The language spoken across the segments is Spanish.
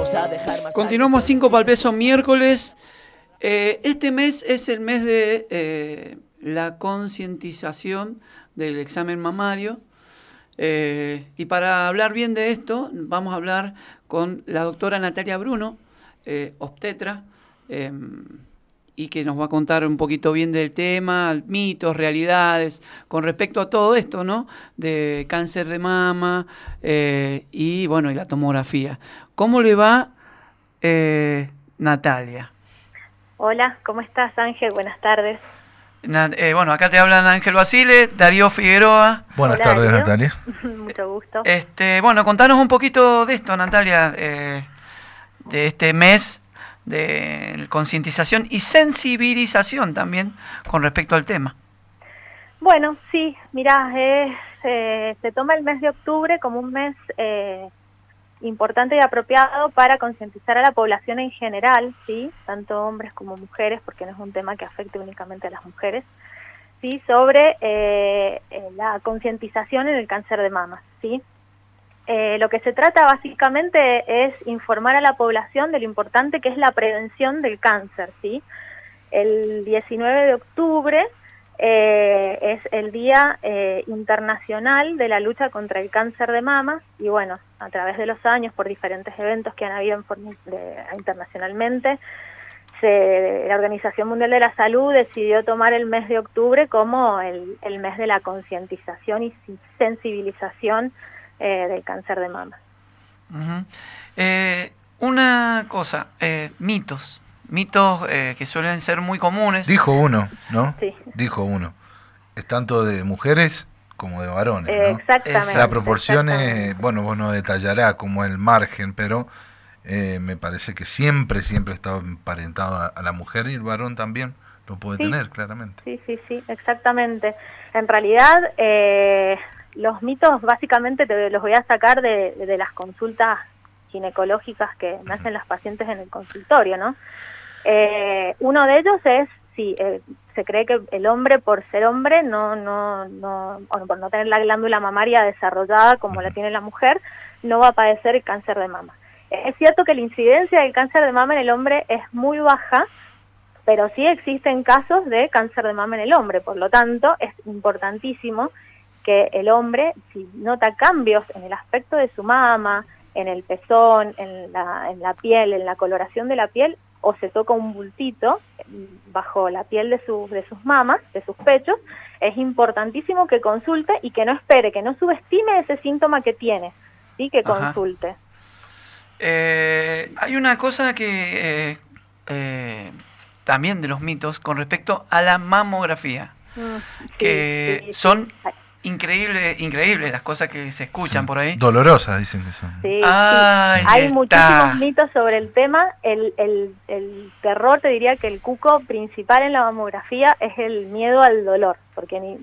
Continuamos 5 para el peso miércoles. Este mes es el mes de la concientización del examen mamario. Y para hablar bien de esto, vamos a hablar con la doctora Natalia Bruno, obstetra, y que nos va a contar un poquito bien del tema, mitos, realidades, con respecto a todo esto, ¿no? De cáncer de mama y bueno, y la tomografía. ¿Cómo le va, Natalia? Hola, ¿cómo estás, Ángel? Buenas tardes. Bueno, acá te hablan Ángel Basile, Darío Figueroa. Buenas tardes, Darío. Natalia. Mucho gusto. Bueno, contanos un poquito de esto, Natalia, de este mes de concientización y sensibilización también con respecto al tema. Bueno, sí, mirá, se toma el mes de octubre como un mes importante y apropiado para concientizar a la población en general, ¿sí? Tanto hombres como mujeres, porque no es un tema que afecte únicamente a las mujeres, ¿sí? Sobre la concientización en el cáncer de mama, ¿sí? Lo que se trata básicamente es informar a la población de lo importante que es la prevención del cáncer, ¿sí? El 19 de octubre es el Día Internacional de la Lucha contra el Cáncer de Mama, y bueno, a través de los años, por diferentes eventos que han habido internacionalmente, la Organización Mundial de la Salud decidió tomar el mes de octubre como el mes de la concientización y sensibilización del cáncer de mama. Una cosa, mitos que suelen ser muy comunes. Dijo uno, ¿no? Sí. Dijo uno. Es tanto de mujeres como de varones, ¿no? Exactamente. La proporción es, bueno, vos no detallará como el margen, pero me parece que siempre está emparentado a la mujer, y el varón también lo puede tener, claramente. Sí, exactamente. En realidad, los mitos básicamente te los voy a sacar de las consultas ginecológicas que me hacen las pacientes en el consultorio, ¿no? Uno de ellos es, se cree que el hombre, por ser hombre, por no tener la glándula mamaria desarrollada como la tiene la mujer, no va a padecer el cáncer de mama. Es cierto que la incidencia del cáncer de mama en el hombre es muy baja, pero sí existen casos de cáncer de mama en el hombre, por lo tanto es importantísimo que el hombre, si nota cambios en el aspecto de su mama, en el pezón, en la piel, en la coloración de la piel, o se toca un bultito bajo la piel de sus mamas, de sus pechos, es importantísimo que consulte y que no espere, que no subestime ese síntoma que tiene, ¿sí? Que consulte. Hay una cosa que también de los mitos con respecto a la mamografía, que son increíbles las cosas que se escuchan por ahí. Dolorosas dicen que son. Sí. Hay muchísimos mitos sobre el tema. El terror, te diría que el cuco principal en la mamografía es el miedo al dolor, porque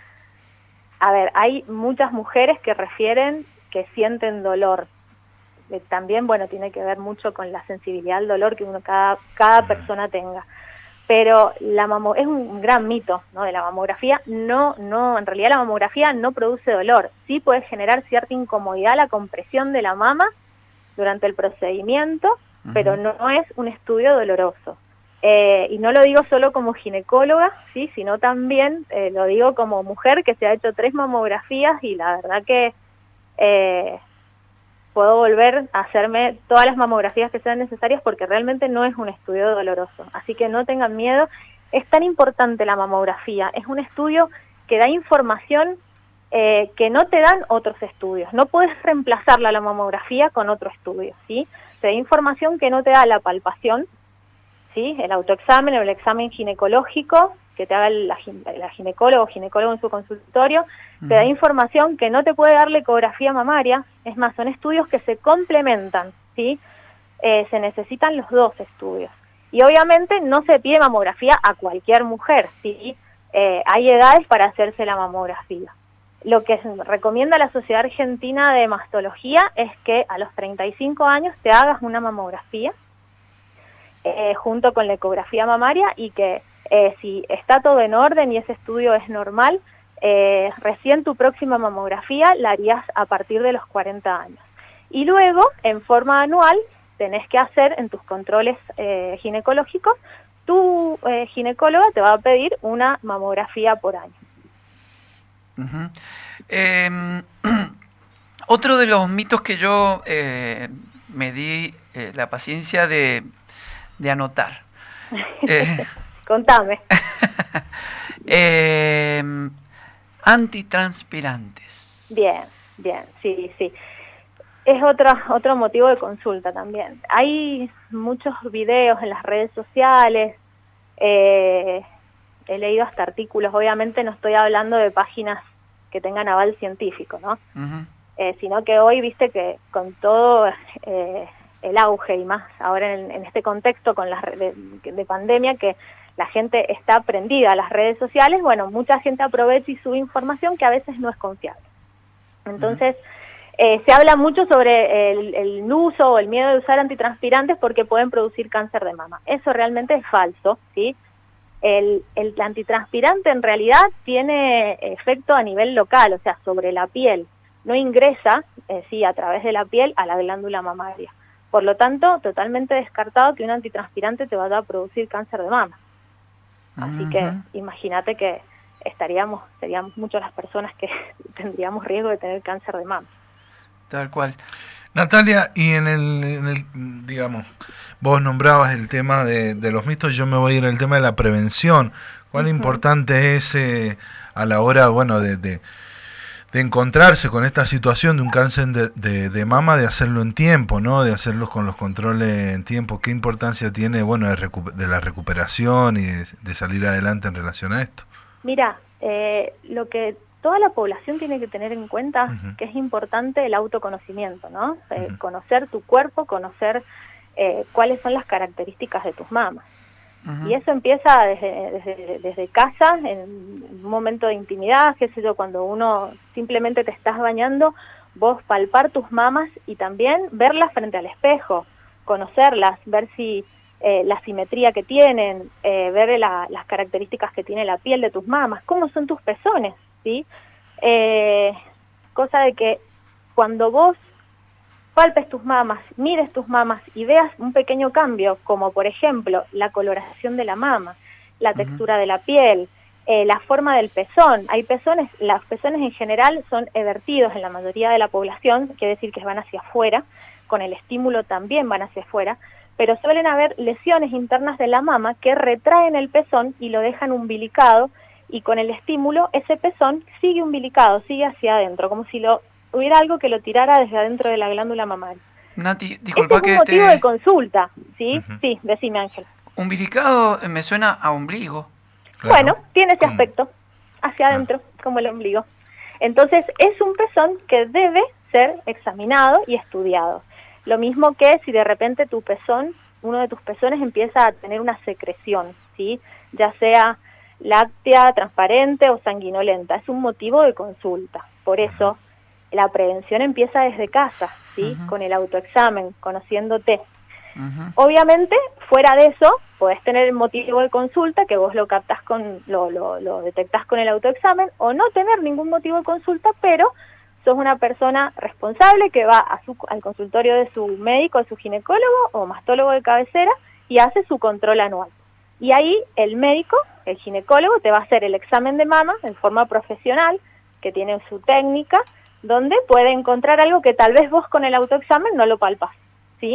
hay muchas mujeres que refieren que sienten dolor. También, bueno, tiene que ver mucho con la sensibilidad al dolor que cada persona tenga. Pero es un gran mito, ¿no? De la mamografía. En realidad la mamografía no produce dolor. Sí puede generar cierta incomodidad la compresión de la mama durante el procedimiento, pero no es un estudio doloroso. Y no lo digo solo como ginecóloga, ¿sí? Sino también lo digo como mujer que se ha hecho 3 mamografías, y la verdad que puedo volver a hacerme todas las mamografías que sean necesarias, porque realmente no es un estudio doloroso. Así que no tengan miedo. Es tan importante la mamografía. Es un estudio que da información que no te dan otros estudios. No puedes reemplazarla la mamografía con otro estudio, ¿sí? Te da información que no te da la palpación, ¿sí? El autoexamen o el examen ginecológico que te haga la ginecólogo en su consultorio. Te da información que no te puede dar la ecografía mamaria. Es más, son estudios que se complementan, ¿sí? Se necesitan los 2 estudios. Y obviamente no se pide mamografía a cualquier mujer, ¿sí? Hay edades para hacerse la mamografía. Lo que recomienda la Sociedad Argentina de Mastología es que a los 35 años te hagas una mamografía junto con la ecografía mamaria, y que si está todo en orden y ese estudio es normal, recién tu próxima mamografía la harías a partir de los 40 años. Y luego, en forma anual, tenés que hacer en tus controles ginecológicos, tu ginecóloga te va a pedir una mamografía por año. Otro de los mitos que yo me di la paciencia de anotar. Contame. Antitranspirantes. Bien, sí. Es otro motivo de consulta también. Hay muchos videos en las redes sociales, he leído hasta artículos, obviamente no estoy hablando de páginas que tengan aval científico, ¿no? Sino que hoy, viste que con todo el auge y más ahora en este contexto con de pandemia, que la gente está prendida a las redes sociales, bueno, mucha gente aprovecha y sube información que a veces no es confiable. Entonces, se habla mucho sobre el uso o el miedo de usar antitranspirantes porque pueden producir cáncer de mama. Eso realmente es falso, ¿sí? El antitranspirante en realidad tiene efecto a nivel local, o sea, sobre la piel. No ingresa, sí, a través de la piel a la glándula mamaria. Por lo tanto, totalmente descartado que un antitranspirante te vaya a producir cáncer de mama. Así que imagínate que seríamos muchas las personas que tendríamos riesgo de tener cáncer de mama. Tal cual. Natalia, y en el digamos, vos nombrabas el tema de los mitos, yo me voy a ir al tema de la prevención. ¿Cuán importante es a la hora, bueno, de encontrarse con esta situación de un cáncer de mama, de hacerlo en tiempo, ¿no? De hacerlos con los controles en tiempo? ¿Qué importancia tiene, bueno, de la recuperación y de salir adelante en relación a esto? Mira, lo que toda la población tiene que tener en cuenta, que es importante el autoconocimiento, ¿no? Conocer tu cuerpo, conocer cuáles son las características de tus mamas. Y eso empieza desde casa, en un momento de intimidad, qué sé yo, cuando uno simplemente te estás bañando, vos palpar tus mamas y también verlas frente al espejo, conocerlas, ver si la simetría que tienen, ver las características que tiene la piel de tus mamas, cómo son tus pezones, ¿sí? Cosa de que cuando vos palpes tus mamas, mires tus mamas y veas un pequeño cambio, como por ejemplo la coloración de la mama, la textura de la piel, la forma del pezón. Los pezones en general son evertidos en la mayoría de la población, quiere decir que van hacia afuera, con el estímulo también van hacia afuera, pero suelen haber lesiones internas de la mama que retraen el pezón y lo dejan umbilicado, y con el estímulo ese pezón sigue umbilicado, sigue hacia adentro, como si hubiera algo que lo tirara desde adentro de la glándula mamaria. Nati, disculpa este es un motivo de consulta, ¿sí? Sí, decime, Ángel. Umbilicado me suena a ombligo. Claro. Bueno, tiene ese aspecto, hacia adentro, como el ombligo. Entonces, es un pezón que debe ser examinado y estudiado. Lo mismo que si de repente tu pezón, uno de tus pezones empieza a tener una secreción, ¿sí? Ya sea láctea, transparente o sanguinolenta. Es un motivo de consulta. Por eso, la prevención empieza desde casa, ¿sí? Con el autoexamen, conociéndote. Obviamente, fuera de eso, podés tener el motivo de consulta, que vos lo captás lo detectás con el autoexamen, o no tener ningún motivo de consulta, pero sos una persona responsable que va al consultorio de su médico, de su ginecólogo o mastólogo de cabecera y hace su control anual. Y ahí el médico, el ginecólogo, te va a hacer el examen de mama en forma profesional, que tiene su técnica, donde puede encontrar algo que tal vez vos con el autoexamen no lo palpas, ¿sí?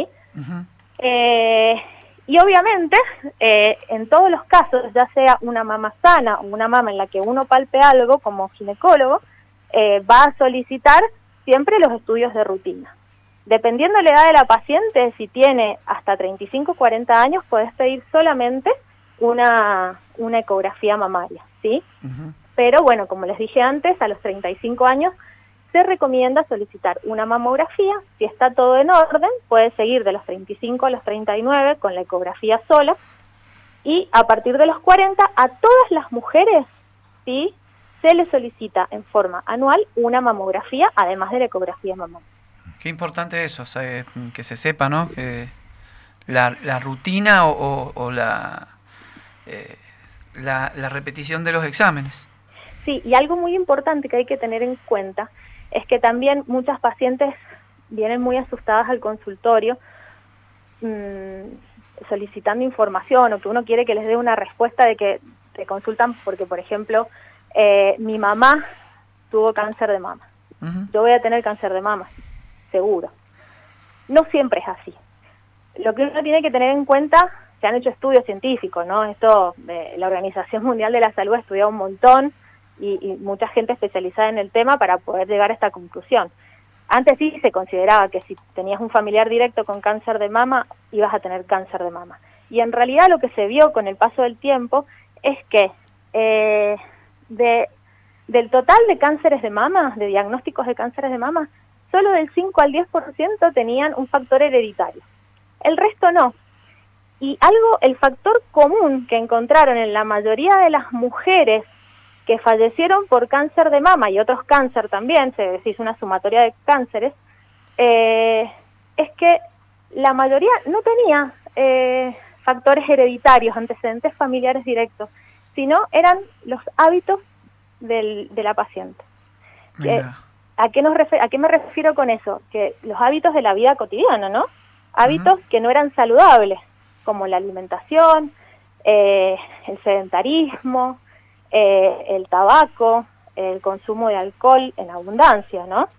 Y obviamente, en todos los casos, ya sea una mama sana o una mama en la que uno palpe algo como ginecólogo, va a solicitar siempre los estudios de rutina. Dependiendo de la edad de la paciente, si tiene hasta 35 o 40 años, podés pedir solamente una ecografía mamaria, ¿sí? Pero bueno, como les dije antes, a los 35 años se recomienda solicitar una mamografía. Si está todo en orden, puede seguir de los 35 a los 39 con la ecografía sola, y a partir de los 40 a todas las mujeres, ¿sí?, se les solicita en forma anual una mamografía, además de la ecografía mamaria. Qué importante eso, o sea, que se sepa, ¿no? Que la rutina o la repetición de los exámenes. Sí, y algo muy importante que hay que tener en cuenta es que también muchas pacientes vienen muy asustadas al consultorio solicitando información o que uno quiere que les dé una respuesta de que te consultan porque, por ejemplo, mi mamá tuvo cáncer de mama. Yo voy a tener cáncer de mama, seguro. No siempre es así. Lo que uno tiene que tener en cuenta, se han hecho estudios científicos, ¿no? Esto, la Organización Mundial de la Salud ha estudiado un montón y mucha gente especializada en el tema para poder llegar a esta conclusión. Antes sí se consideraba que si tenías un familiar directo con cáncer de mama, ibas a tener cáncer de mama. Y en realidad lo que se vio con el paso del tiempo es que del total de cánceres de mama, de diagnósticos de cánceres de mama, solo del 5 al 10% tenían un factor hereditario. El resto no. Y el factor común que encontraron en la mayoría de las mujeres que fallecieron por cáncer de mama y otros cáncer también, se hizo una sumatoria de cánceres, es que la mayoría no tenía factores hereditarios, antecedentes familiares directos, sino eran los hábitos de la paciente. ¿A qué me refiero con eso? Que los hábitos de la vida cotidiana, ¿no? Hábitos que no eran saludables, como la alimentación, el sedentarismo, el tabaco, el consumo de alcohol en abundancia, ¿no?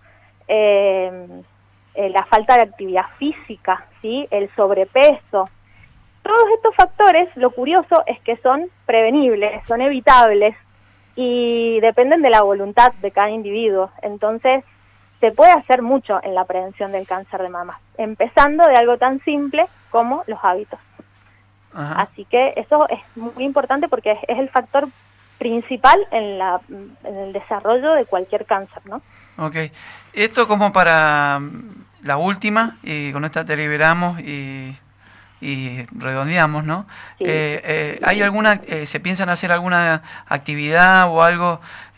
La falta de actividad física, ¿sí? El sobrepeso. Todos estos factores, lo curioso es que son prevenibles, son evitables y dependen de la voluntad de cada individuo. Entonces, se puede hacer mucho en la prevención del cáncer de mama, empezando de algo tan simple como los hábitos. Ajá. Así que eso es muy importante porque es el factor principal en el desarrollo de cualquier cáncer, ¿no? Ok. Esto como para la última, y con esta te liberamos y redondeamos, ¿no? Sí. ¿Hay alguna, se piensan hacer alguna actividad o algo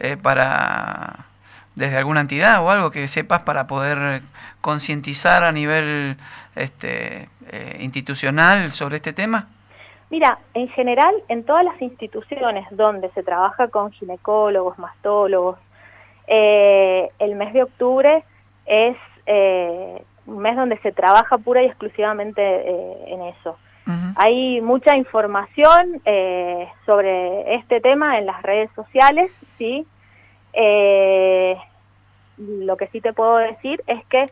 desde alguna entidad o algo que sepas para poder concientizar a nivel institucional sobre este tema? Mira, en general, en todas las instituciones donde se trabaja con ginecólogos, mastólogos, el mes de octubre es un mes donde se trabaja pura y exclusivamente en eso. Uh-huh. Hay mucha información sobre este tema en las redes sociales, ¿sí? Lo que sí te puedo decir es que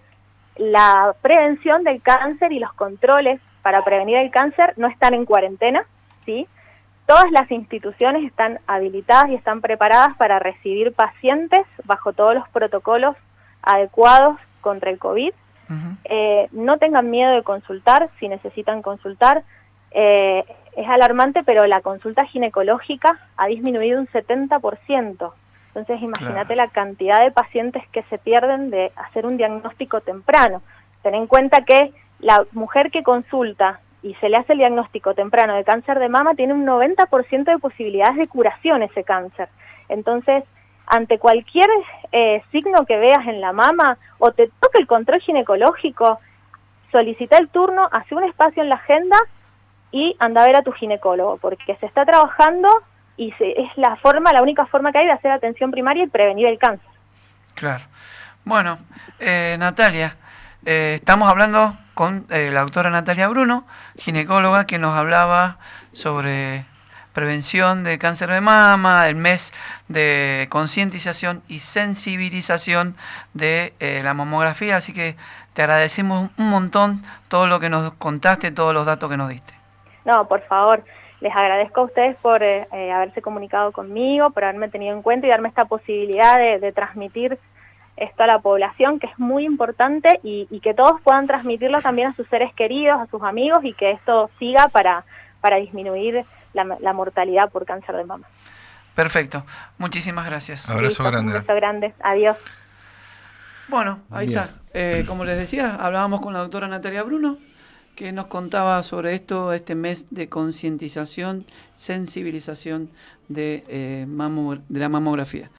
la prevención del cáncer y los controles para prevenir el cáncer no están en cuarentena, ¿sí? Todas las instituciones están habilitadas y están preparadas para recibir pacientes bajo todos los protocolos adecuados contra el COVID. Uh-huh. No tengan miedo de consultar si necesitan consultar. Es alarmante, pero la consulta ginecológica ha disminuido un 70%. Entonces, imagínate la cantidad de pacientes que se pierden de hacer un diagnóstico temprano. Ten en cuenta que la mujer que consulta y se le hace el diagnóstico temprano de cáncer de mama tiene un 90% de posibilidades de curación ese cáncer. Entonces, ante cualquier signo que veas en la mama o te toque el control ginecológico, solicita el turno, hace un espacio en la agenda y anda a ver a tu ginecólogo, porque se está trabajando y es la única forma que hay de hacer atención primaria y prevenir el cáncer. Claro. Bueno, Natalia, estamos hablando con la doctora Natalia Bruno, ginecóloga, que nos hablaba sobre prevención de cáncer de mama, el mes de concientización y sensibilización de la mamografía, así que te agradecemos un montón todo lo que nos contaste, todos los datos que nos diste. No, por favor, les agradezco a ustedes por haberse comunicado conmigo, por haberme tenido en cuenta y darme esta posibilidad de transmitir esto a la población, que es muy importante, y que todos puedan transmitirlo también a sus seres queridos, a sus amigos, y que esto siga para disminuir la mortalidad por cáncer de mama. Perfecto. Muchísimas gracias. Abrazo grande. Un abrazo grande. Adiós. Bueno, ahí Bien. Está. Como les decía, hablábamos con la doctora Natalia Bruno, que nos contaba sobre este mes de concientización, sensibilización de la mamografía.